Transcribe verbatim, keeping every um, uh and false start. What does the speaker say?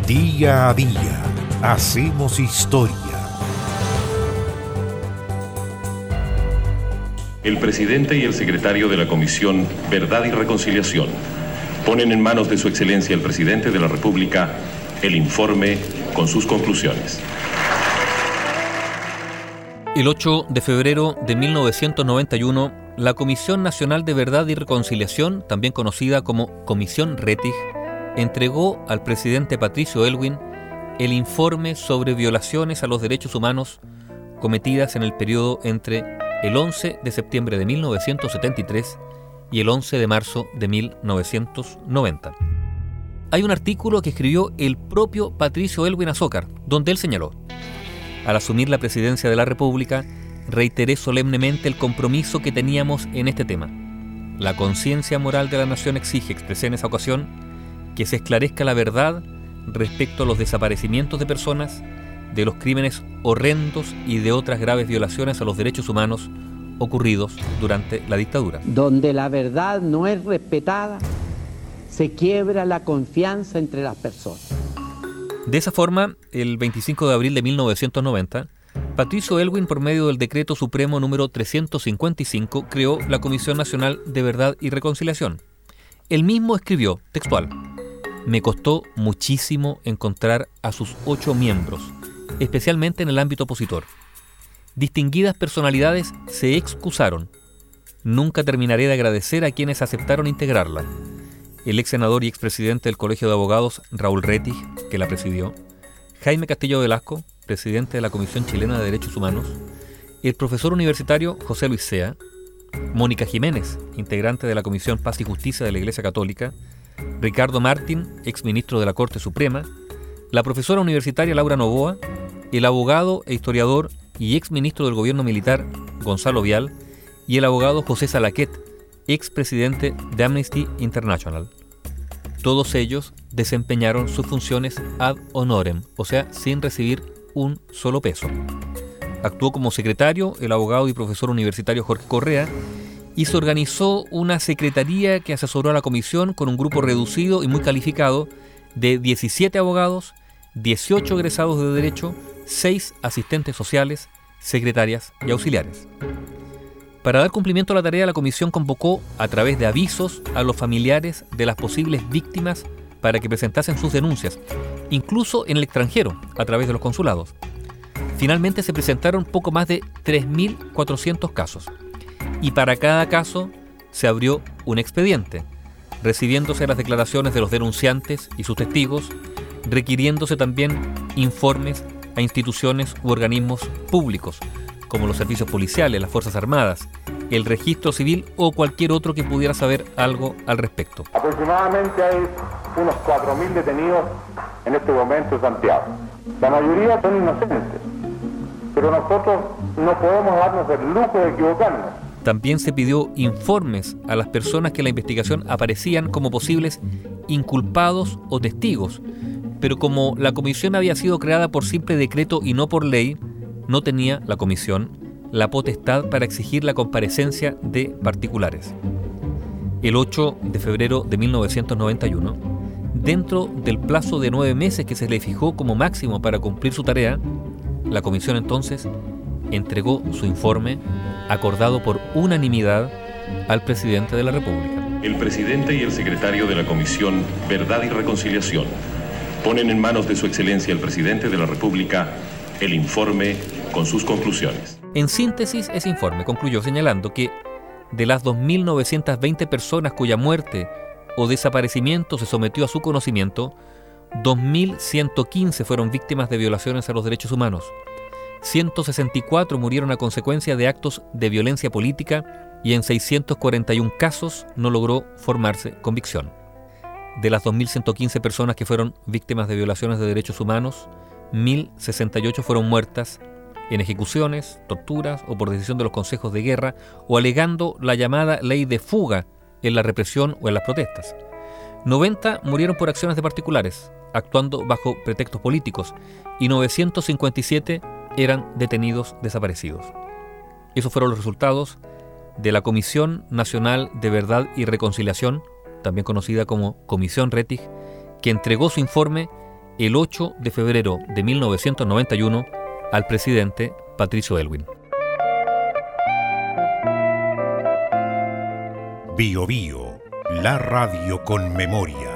Día a día hacemos historia. El presidente y el secretario de la Comisión Verdad y Reconciliación ponen en manos de su excelencia el presidente de la República el informe con sus conclusiones. El ocho de febrero de mil novecientos noventa y uno, la Comisión Nacional de Verdad y Reconciliación, también conocida como Comisión Rettig, entregó al presidente Patricio Aylwin el informe sobre violaciones a los derechos humanos cometidas en el periodo entre el once de septiembre de mil novecientos setenta y tres y el once de marzo de mil novecientos noventa. Hay un artículo que escribió el propio Patricio Aylwin Azócar, donde él señaló: al asumir la presidencia de la República, reiteré solemnemente el compromiso que teníamos en este tema. La conciencia moral de la nación exige, expresé en esa ocasión, que se esclarezca la verdad respecto a los desaparecimientos de personas, de los crímenes horrendos y de otras graves violaciones a los derechos humanos ocurridos durante la dictadura. Donde la verdad no es respetada, se quiebra la confianza entre las personas. De esa forma, el veinticinco de abril de mil novecientos noventa, Patricio Aylwin, por medio del Decreto Supremo número trescientos cincuenta y cinco, creó la Comisión Nacional de Verdad y Reconciliación. Él mismo escribió, textual: me costó muchísimo encontrar a sus ocho miembros, especialmente en el ámbito opositor. Distinguidas personalidades se excusaron. Nunca terminaré de agradecer a quienes aceptaron integrarla. El ex senador y expresidente del Colegio de Abogados, Raúl Rettig, que la presidió, Jaime Castillo Velasco, presidente de la Comisión Chilena de Derechos Humanos, el profesor universitario José Luis Sea, Mónica Jiménez, integrante de la Comisión Paz y Justicia de la Iglesia Católica, Ricardo Martín, exministro de la Corte Suprema, la profesora universitaria Laura Novoa, el abogado e historiador y exministro del Gobierno Militar Gonzalo Vial y el abogado José Salaquet, expresidente de Amnesty International. Todos ellos desempeñaron sus funciones ad honorem, o sea, sin recibir un solo peso. Actuó como secretario el abogado y profesor universitario Jorge Correa, y se organizó una secretaría que asesoró a la comisión con un grupo reducido y muy calificado de diecisiete abogados, dieciocho egresados de Derecho, seis asistentes sociales, secretarias y auxiliares. Para dar cumplimiento a la tarea, la comisión convocó a través de avisos a los familiares de las posibles víctimas para que presentasen sus denuncias, incluso en el extranjero, a través de los consulados. Finalmente se presentaron poco más de tres mil cuatrocientos casos, y para cada caso se abrió un expediente, recibiéndose las declaraciones de los denunciantes y sus testigos, requiriéndose también informes a instituciones u organismos públicos, como los servicios policiales, las Fuerzas Armadas, el registro civil o cualquier otro que pudiera saber algo al respecto. Aproximadamente hay unos cuatro mil detenidos en este momento en Santiago. La mayoría son inocentes, pero nosotros no podemos darnos el lujo de equivocarnos. También se pidió informes a las personas que en la investigación aparecían como posibles inculpados o testigos, pero como la comisión había sido creada por simple decreto y no por ley, no tenía la comisión la potestad para exigir la comparecencia de particulares. El ocho de febrero de mil novecientos noventa y uno, dentro del plazo de nueve meses que se le fijó como máximo para cumplir su tarea, la comisión entonces entregó su informe, acordado por unanimidad, al presidente de la República. El presidente y el secretario de la Comisión Verdad y Reconciliación ponen en manos de su excelencia el presidente de la República el informe con sus conclusiones. En síntesis, ese informe concluyó señalando que de las dos mil novecientas veinte personas cuya muerte o desaparecimiento se sometió a su conocimiento, dos mil ciento quince fueron víctimas de violaciones a los derechos humanos, ciento sesenta y cuatro murieron a consecuencia de actos de violencia política y en seiscientos cuarenta y uno casos no logró formarse convicción. De las dos mil ciento quince personas que fueron víctimas de violaciones de derechos humanos, mil sesenta y ocho fueron muertas en ejecuciones, torturas o por decisión de los consejos de guerra o alegando la llamada ley de fuga en la represión o en las protestas. noventa murieron por acciones de particulares, actuando bajo pretextos políticos, y novecientos cincuenta y siete eran detenidos desaparecidos. Esos fueron los resultados de la Comisión Nacional de Verdad y Reconciliación, también conocida como Comisión Rettig, que entregó su informe el ocho de febrero de mil novecientos noventa y uno al presidente Patricio Aylwin. Bio Bio, la radio con memoria.